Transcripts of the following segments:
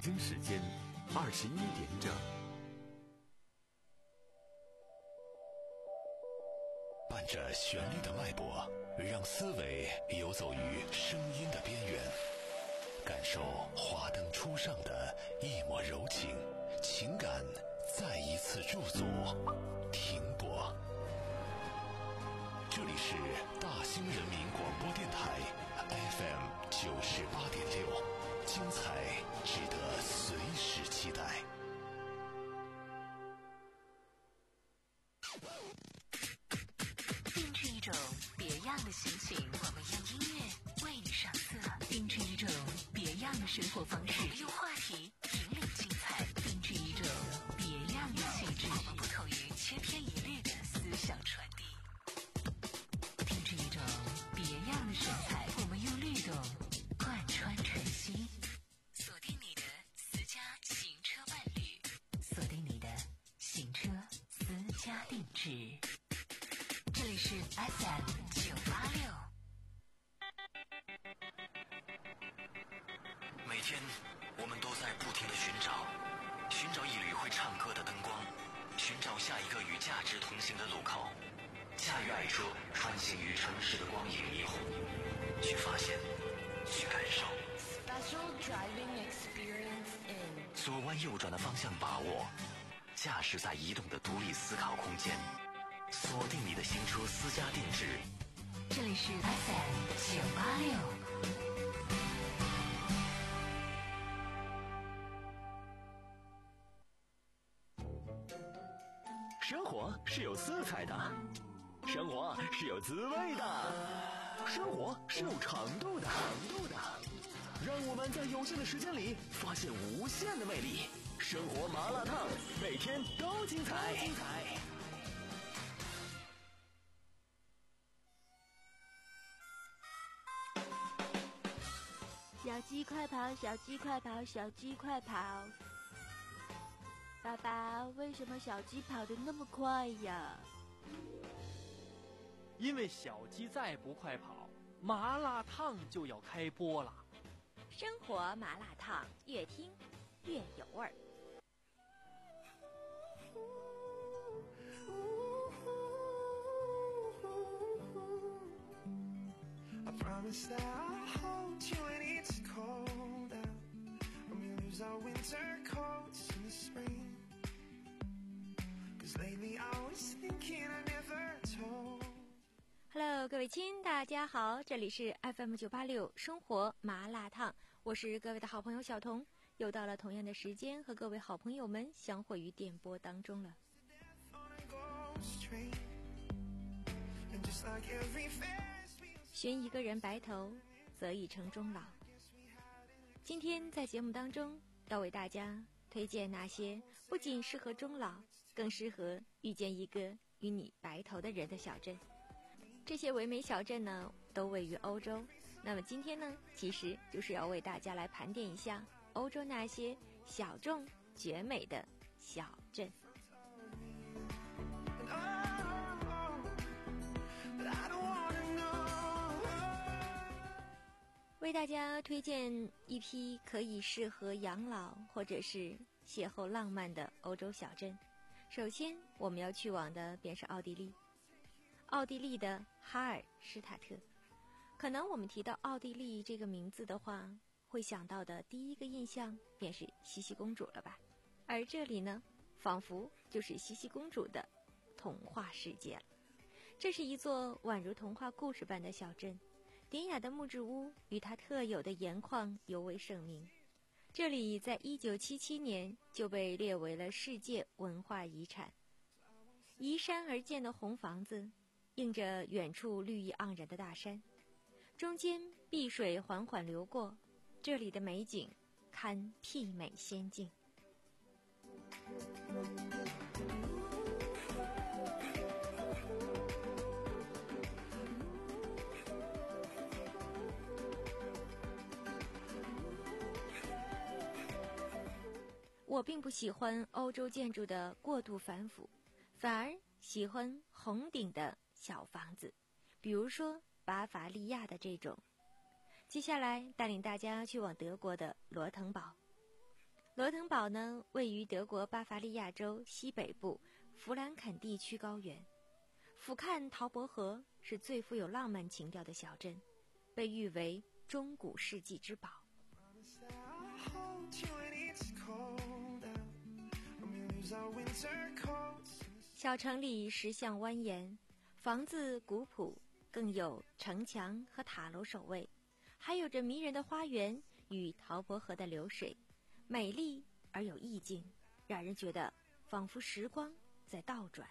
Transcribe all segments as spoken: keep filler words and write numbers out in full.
京时间二十一点整。 伴着旋律的脉搏，让思维游走于声音的边缘，感受华灯初上的一抹柔情，情感再一次驻足停泊。这里是大兴人民广播电台 F M 九十八点六，精彩值得随时期待。 定制一种别样的心情，我们用音乐为你上色；定制一种别样的生活方式，我们用话题引领精彩；定制一种别样的气质，我们不同于千篇一律的思想传递；定制一种别样的神采，我们用律动贯穿晨曦。锁定你的私家行车伴侣，锁定你的行车私家定制。这里是 F M 九八六。 每天我们都在不停地寻找，寻找一缕会唱歌的灯光，寻找下一个与价值同行的路口，驾驭爱车穿行于城市的光影霓虹，去发现，去感受。 Special driving experience in 左弯右转的方向把握，驾驶在移动的独立思考空间，锁定你的行车私家定制。 这里是 F M 九八六。 生活是有色彩的，生活是有滋味的，生活是有长度的。长度的，让我们在有限的时间里发现无限的魅力。生活麻辣烫，每天都精彩。精彩。 小鸡快跑，小鸡快跑，小鸡快跑！爸爸，为什么小鸡跑得那么快呀？ 因为小鸡再不快跑，麻辣烫就要开播了。 生活麻辣烫，越听越有味儿。 I promise that I'll hold you when it's cold out, and we lose our winter coats in the spring. Cause lately I was thinking I never told.Hello， 各位亲，大家好，这里是 F M 九八六生活麻辣烫，我是各位的好朋友小彤，又到了同样的时间和各位好朋友们相会于电波当中了。寻一个人白头，则已成终老。今天在节目当中要为大家推荐那些不仅适合终老，更适合遇见一个与你白头的人的小镇。这些唯美小镇呢，都位于欧洲。那么今天呢，其实就是要为大家来盘点一下欧洲那些小众绝美的小镇。为大家推荐一批可以适合养老或者是邂逅浪漫的欧洲小镇。首先我们要去往的便是奥地利。奥地利的哈尔施塔特，可能我们提到奥地利这个名字的话，会想到的第一个印象便是茜茜公主了吧？而这里呢，仿佛就是茜茜公主的童话世界了。这是一座宛如童话故事般的小镇，典雅的木质屋与它特有的盐矿尤为盛名。这里在一九七七年就被列为了世界文化遗产。依山而建的红房子，映着远处绿意盎然的大山，中间碧水缓缓流过，这里的美景堪媲美仙境。我并不喜欢欧洲建筑的过度繁复，反而喜欢红顶的小房子，比如说巴伐利亚的这种。接下来带领大家去往德国的罗滕堡。 罗滕堡呢，位于德国巴伐利亚州西北部弗兰肯地区高原，俯瞰陶伯河，是最富有浪漫情调的小镇，被誉为中古世纪之宝。小城里石像蜿蜒，房子古朴，更有城墙和塔楼守卫，还有着迷人的花园与陶伯河的流水，美丽而有意境，让人觉得仿佛时光在倒转。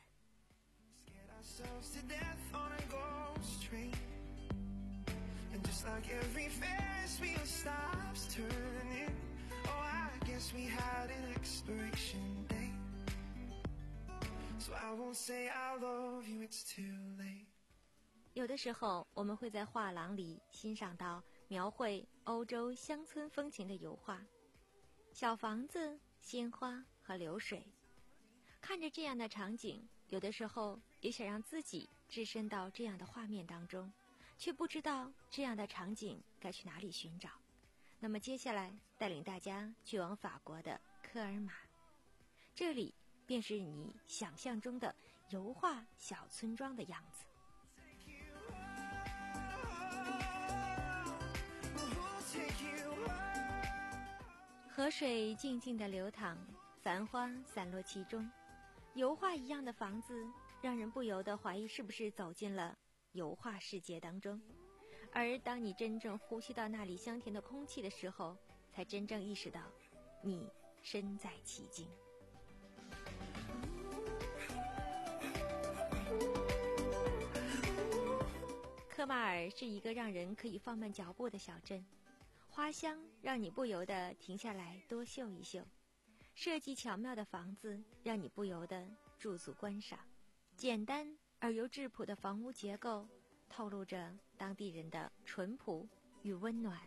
有的时候我们会在画廊里欣赏到描绘欧洲乡村风情的油画，小房子、鲜花和流水。看着这样的场景，有的时候也想让自己置身到这样的画面当中，却不知道这样的场景该去哪里寻找。那么接下来带领大家去往法国的科尔玛，这里便是你想象中的油画小村庄的样子。河水静静地流淌，繁花散落其中，油画一样的房子让人不由得怀疑是不是走进了油画世界当中。而当你真正呼吸到那里香甜的空气的时候，才真正意识到你身在其境。科马尔是一个让人可以放慢脚步的小镇，花香让你不由得停下来多嗅一嗅，设计巧妙的房子让你不由得驻足观赏，简单而又质朴的房屋结构透露着当地人的淳朴与温暖。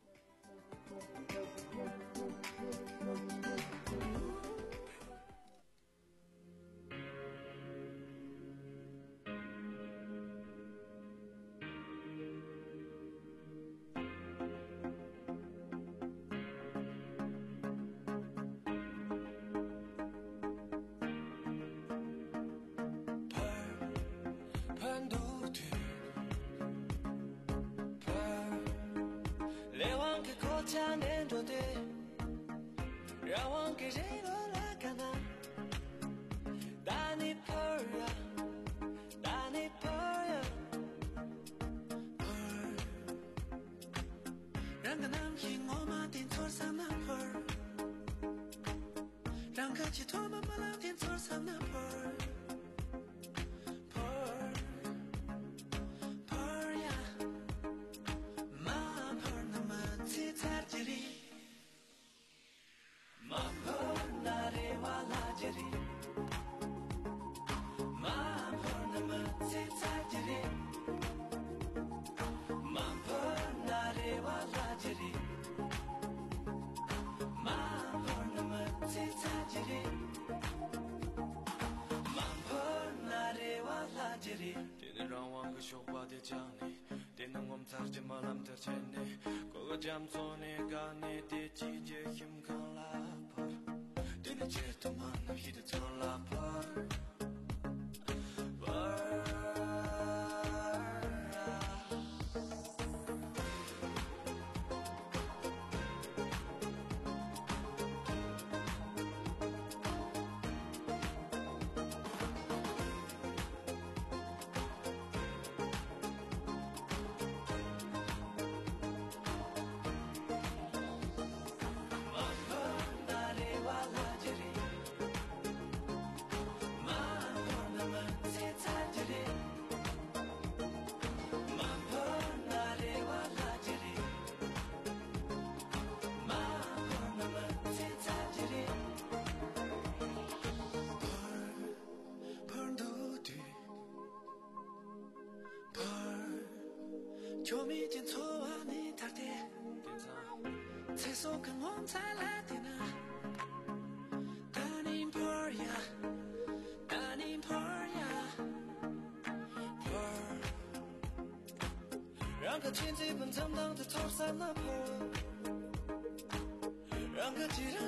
让个亲戚们正当的头上那坡，让个既让你我们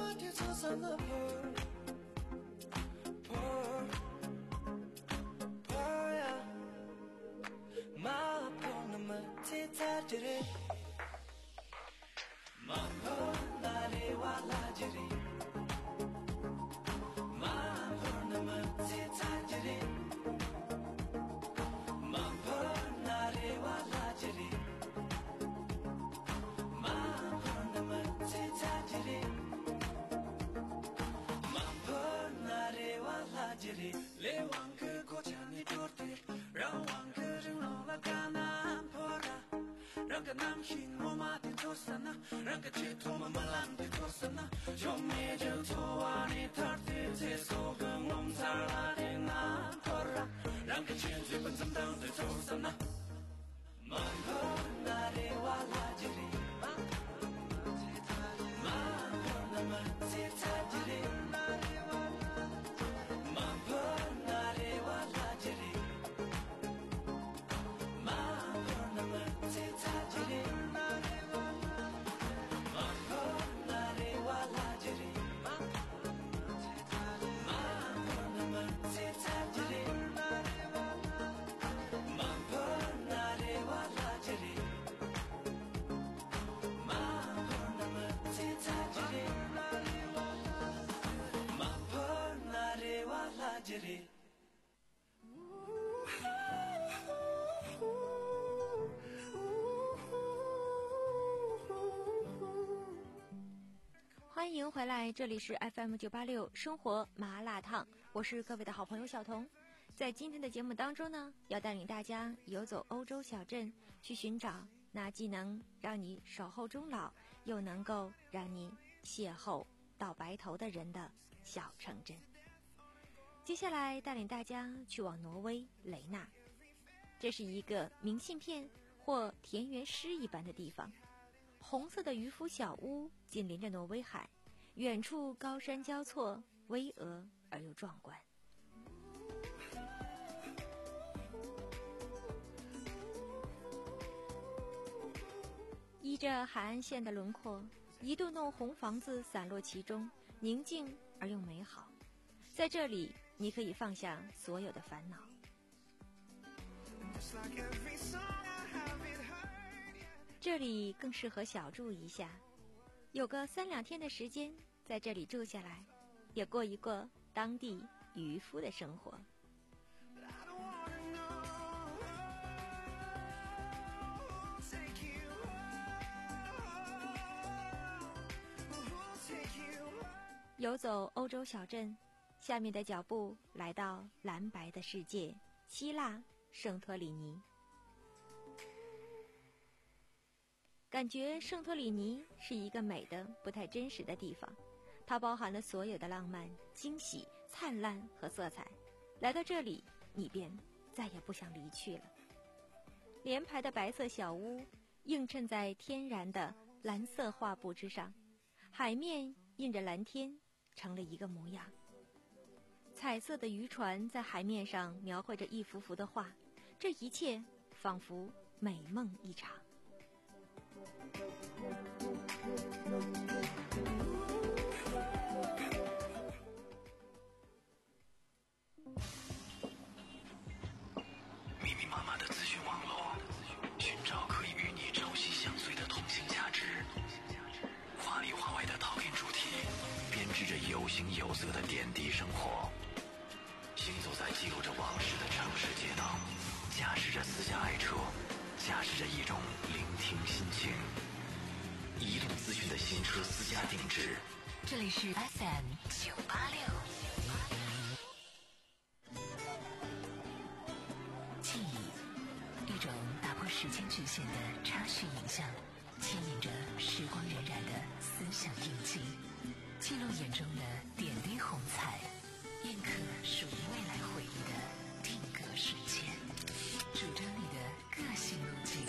마디 조선나 벌 벌 벌야 마포나 마티 타지리 마포 나리 와라지리 마포나 마티 타지리 마포 나리 와라지리 마포나 마티 타지리 마포 나리 와라지리 레왕 그 고찬이 돌때 라왕 그를 올라가나 보라让个男性我马的头上呢，让个街头们们浪的头上呢，就灭就头啊你他的这首歌我们咋啦的那破啦，让个钱最本正当的头上呢，满破那里哇啦这里，满破那么这他这里，满破那里哇啦这里，满破那么这他。 欢迎回来，这里是 F M 九八六生活麻辣烫，我是各位的好朋友小彤。在今天的节目当中呢，要带领大家游走欧洲小镇，去寻找那既能让你守候终老，又能够让你邂逅到白头的人的小城镇。接下来带领大家去往挪威雷纳，这是一个明信片或田园诗一般的地方。红色的渔夫小屋紧邻着挪威海，远处高山交错，巍峨而又壮观。依着海岸线的轮廓，一栋栋红房子散落其中，宁静而又美好。在这里，你可以放下所有的烦恼。这里更适合小住一下，有个三两天的时间在这里住下来，也过一过当地渔夫的生活。游走欧洲小镇，下面的脚步来到蓝白的世界——希腊圣托里尼。感觉圣托里尼是一个美的不太真实的地方，它包含了所有的浪漫、惊喜、灿烂和色彩。来到这里，你便再也不想离去了。连排的白色小屋映衬在天然的蓝色画布之上，海面映着蓝天，成了一个模样。彩色的渔船在海面上描绘着一幅幅的画，这一切仿佛美梦一场。 密密麻麻的资讯网络，寻找可以与你朝夕相随的同性价值。华里华外的讨厌主题，编织着有形有色的点滴生活。行走在记录着往事的城市街道，驾驶着私家爱车，驾驶着一种聆听心情。移动资讯的新车私家定制， 这里是 F M 九八六。记忆，一种打破时间局限的插叙影像，牵引着时光荏苒的思想印记，记录眼中的点滴红彩，印刻属于未来回忆的定格瞬间，主张你的个性路径。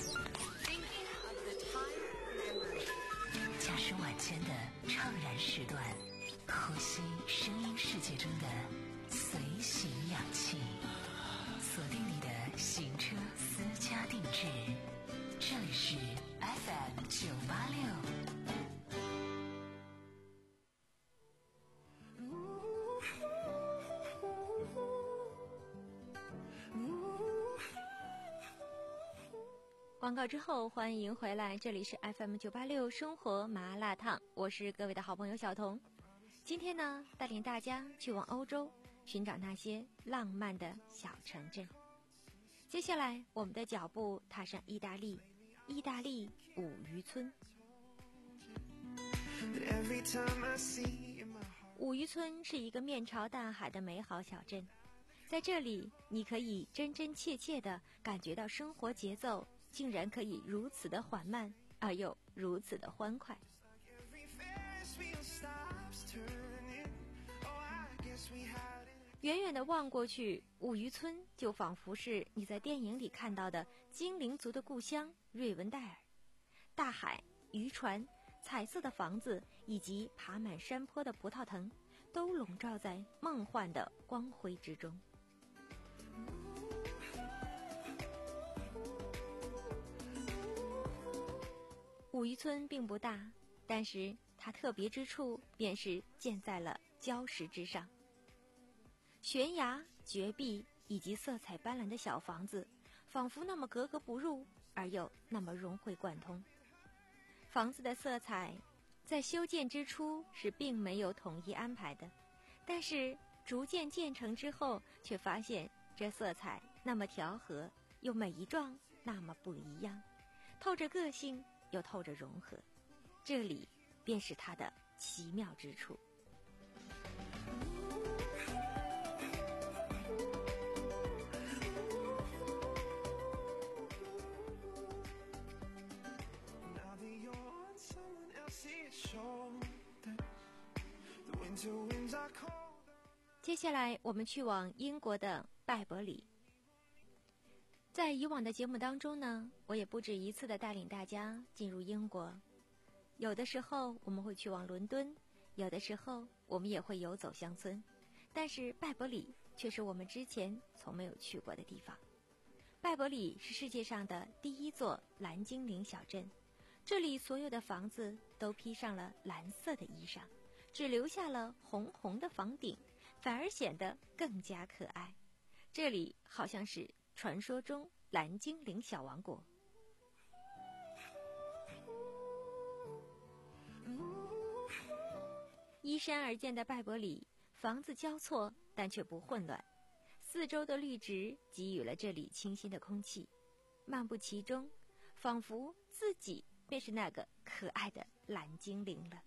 驾驶晚间的怅然时段，呼吸声音世界中的随行氧气，锁定你的行车私家定制。这里是 F M 九八六。 广告之后，欢迎回来，这里是 F M 九八六生活麻辣烫，我是各位的好朋友小童。今天呢，带领大家去往欧洲，寻找那些浪漫的小城镇。接下来，我们的脚步踏上意大利，意大利五渔村。五渔村是一个面朝大海的美好小镇，在这里，你可以真真切切地感觉到生活节奏竟然可以如此的缓慢，而又如此的欢快。远远地望过去，五渔村就仿佛是你在电影里看到的精灵族的故乡瑞文戴尔。大海、渔船、彩色的房子以及爬满山坡的葡萄藤，都笼罩在梦幻的光辉之中。五渔村并不大，但是它特别之处便是建在了礁石之上。悬崖、绝壁以及色彩斑斓的小房子，仿佛那么格格不入，而又那么融会贯通。房子的色彩在修建之初是并没有统一安排的，但是逐渐建成之后，却发现这色彩那么调和，又每一幢那么不一样，透着个性又透着融合，这里便是它的奇妙之处。接下来我们去往英国的拜伯里。在以往的节目当中呢，我也不止一次地带领大家进入英国，有的时候我们会去往伦敦，有的时候我们也会游走乡村，但是拜伯里却是我们之前从没有去过的地方。拜伯里是世界上的第一座蓝精灵小镇，这里所有的房子都披上了蓝色的衣裳，只留下了红红的房顶，反而显得更加可爱。这里好像是传说中蓝精灵小王国。依山而建的拜伯里，房子交错，但却不混乱。四周的绿植给予了这里清新的空气，漫步其中，仿佛自己便是那个可爱的蓝精灵了。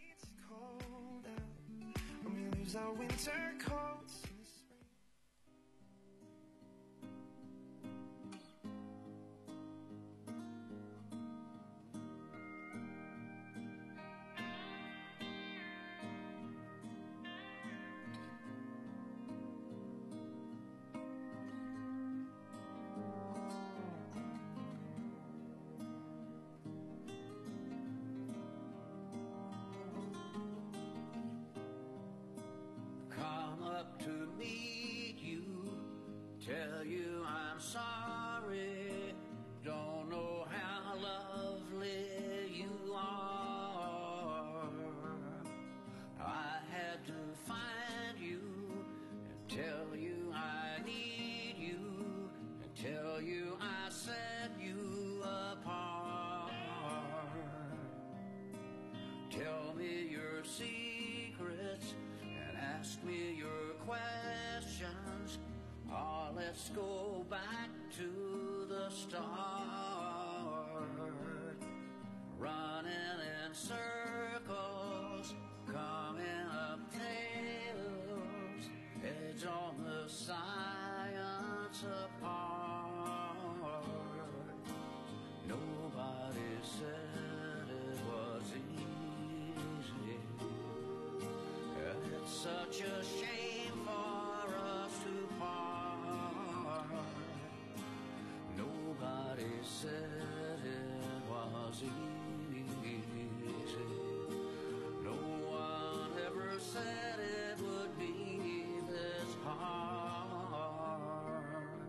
Tell you I'm sorry, don't know how lovely you are. I had to find you and tell you I need you and tell you I set you apart. Tell me your secrets and ask me your questions. Oh, let's go back to the start. Running in circles, coming up tails, edge on the science apart. Nobody said it was easy. It's such a shame for us to part. Nobody said it was easy. No one ever said it would be this hard.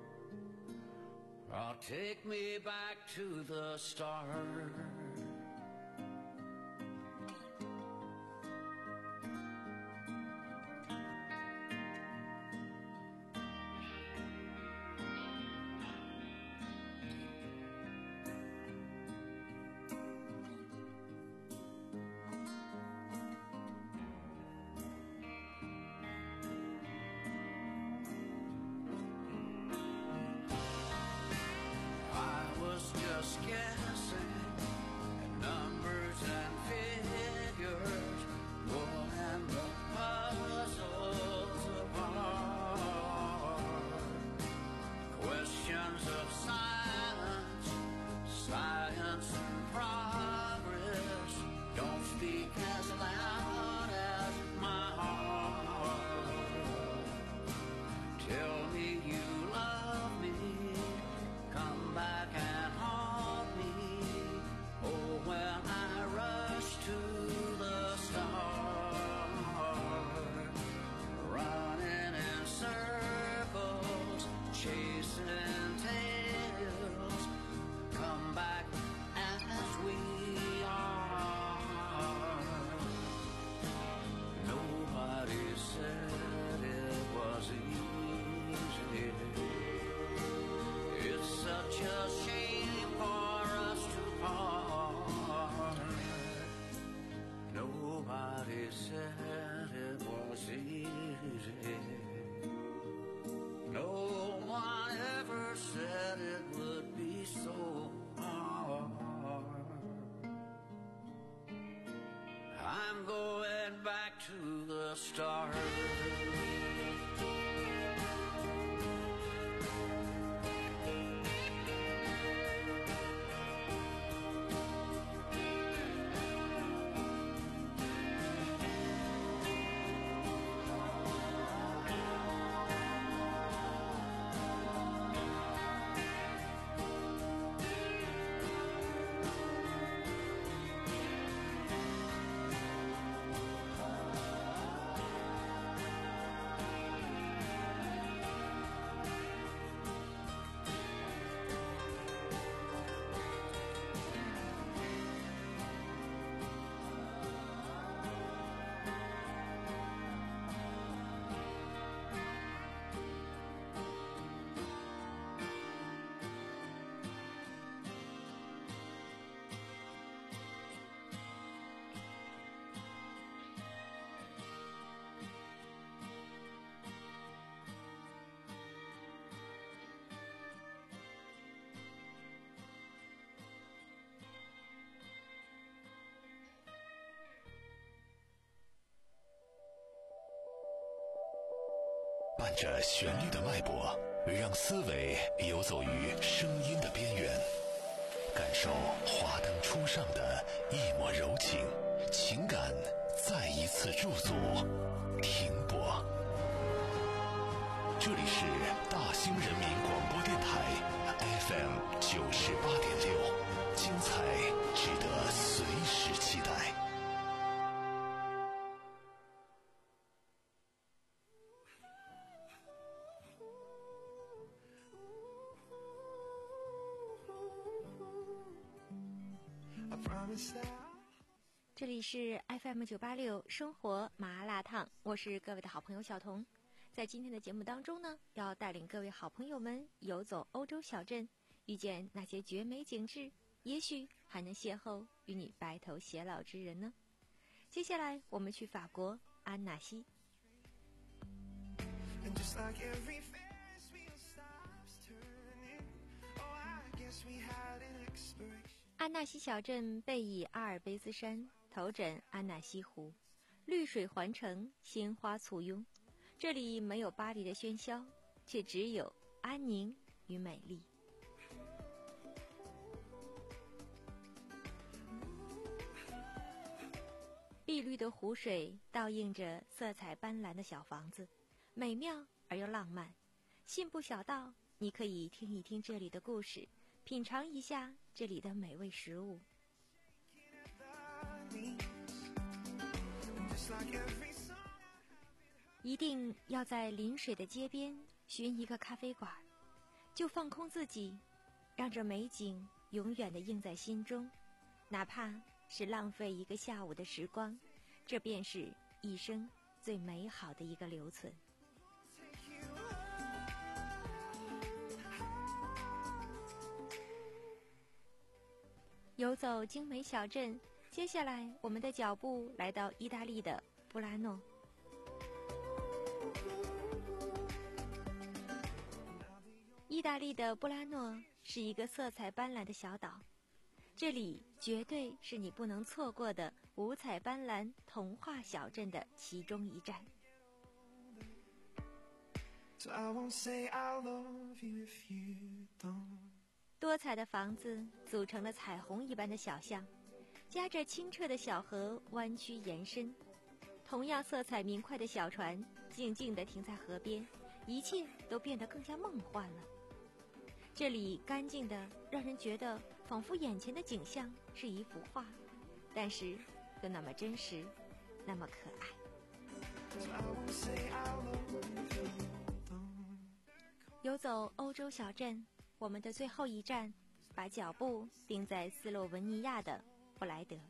Oh, take me back to the start. I'm going back to the start. 伴着旋律的脉搏，让思维游走于声音的边缘，感受华灯初上的一抹柔情，情感再一次驻足停泊。这里是大兴人民广播电台 F M 九十八点六，精彩值得随时期待。 这里是 F M 九八六生活麻辣烫，我是各位的好朋友小彤。在今天的节目当中呢，要带领各位好朋友们游走欧洲小镇，遇见那些绝美景致，也许还能邂逅与你白头偕老之人呢。接下来我们去法国安纳西。安纳西小镇背倚阿尔卑斯山，头枕安纳西湖，绿水环城，鲜花簇拥。这里没有巴黎的喧嚣，却只有安宁与美丽。碧绿的湖水倒映着色彩斑斓的小房子，美妙而又浪漫。信步小道，你可以听一听这里的故事，品尝一下这里的美味食物。一定要在临水的街边寻一个咖啡馆，就放空自己，让这美景永远地印在心中，哪怕是浪费一个下午的时光，这便是一生最美好的一个留存。游走精美小镇，接下来我们的脚步来到意大利的布拉诺。意大利的布拉诺是一个色彩斑斓的小岛，这里绝对是你不能错过的五彩斑斓童话小镇的其中一站。多彩的房子组成了彩虹一般的小巷，夹着清澈的小河弯曲延伸，同样色彩明快的小船静静地停在河边，一切都变得更加梦幻了。这里干净的让人觉得仿佛眼前的景象是一幅画，但是又那么真实，那么可爱。游走欧洲小镇，我们的最后一站，把脚步定在斯洛文尼亚的布莱德。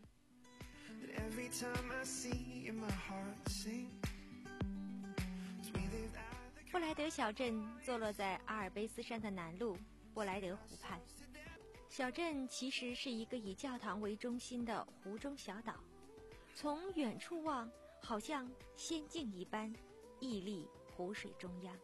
布莱德小镇坐落在阿尔卑斯山的南麓布莱德湖畔。小镇其实是一个以教堂为中心的湖中小岛，从远处望，好像仙境一般，屹立湖水中央。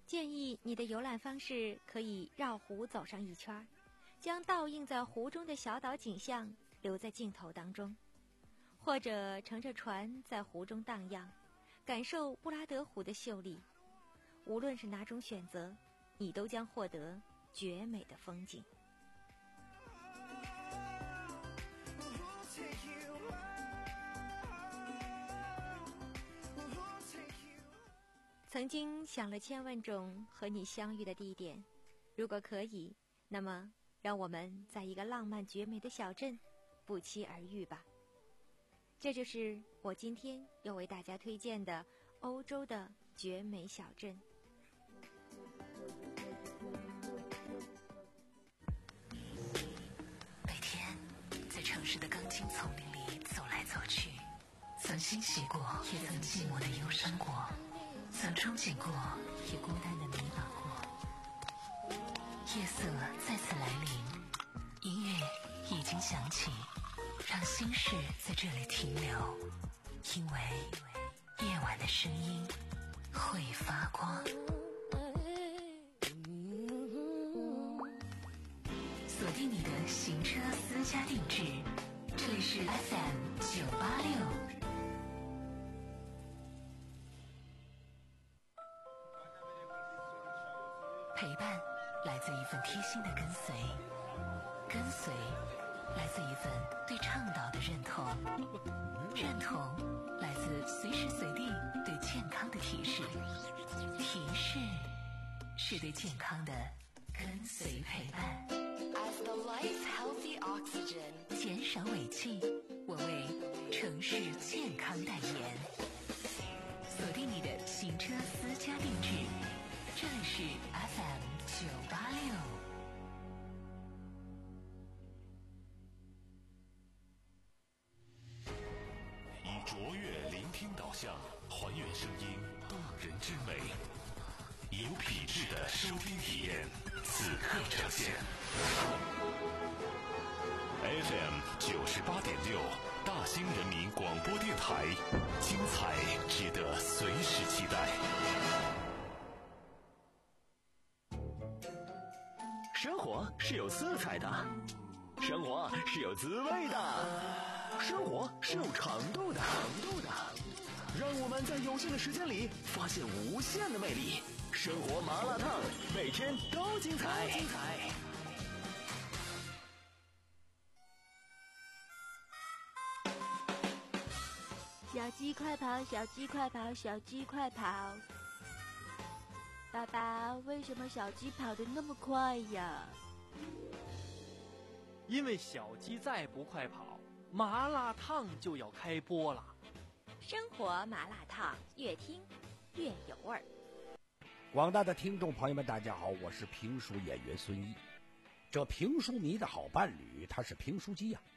建议你的游览方式可以绕湖走上一圈，将倒映在湖中的小岛景象留在镜头当中，或者乘着船在湖中荡漾，感受布拉德湖的秀丽。无论是哪种选择，你都将获得绝美的风景。曾经想了千万种和你相遇的地点，如果可以，那么让我们在一个浪漫绝美的小镇不期而遇吧。这就是我今天要为大家推荐的欧洲的绝美小镇。 每天在城市的钢筋丛林里走来走去，曾欣喜过，也曾寂寞的忧伤过，曾憧憬过，也孤单的迷茫过。夜色再次来临，音乐已经响起，让心事在这里停留，因为夜晚的声音会发光。锁定你的行车私家定制，这里是 F M 九八六。陪伴来自一份贴心的跟随，跟随来自一份对倡导的认同，认同来自随时随地对健康的提示，提示是对健康的跟随陪伴。As the lights healthy oxygen， 减少尾气，我为城市健康代言。锁定你的行车私家定制，这里是 F M 九八六。 以卓越聆听导向，还原声音动人之美，有品质的收听体验，此刻呈现。F M 九十八点六，大兴人民广播电台，精彩值得随时期待。 生活是有色彩的，生活是有滋味的，生活是有长度的，长度的。让我们在有限的时间里发现无限的魅力。生活麻辣烫，每天都精彩。精彩。 小鸡快跑，小鸡快跑，小鸡快跑！爸爸，为什么小鸡跑得那么快呀？ 因为小鸡再不快跑，麻辣烫就要开播了。 生活麻辣烫，越听越有味儿。 广大的听众朋友们，大家好，我是评书演员孙一。这评书迷的好伴侣，他是评书机呀、啊。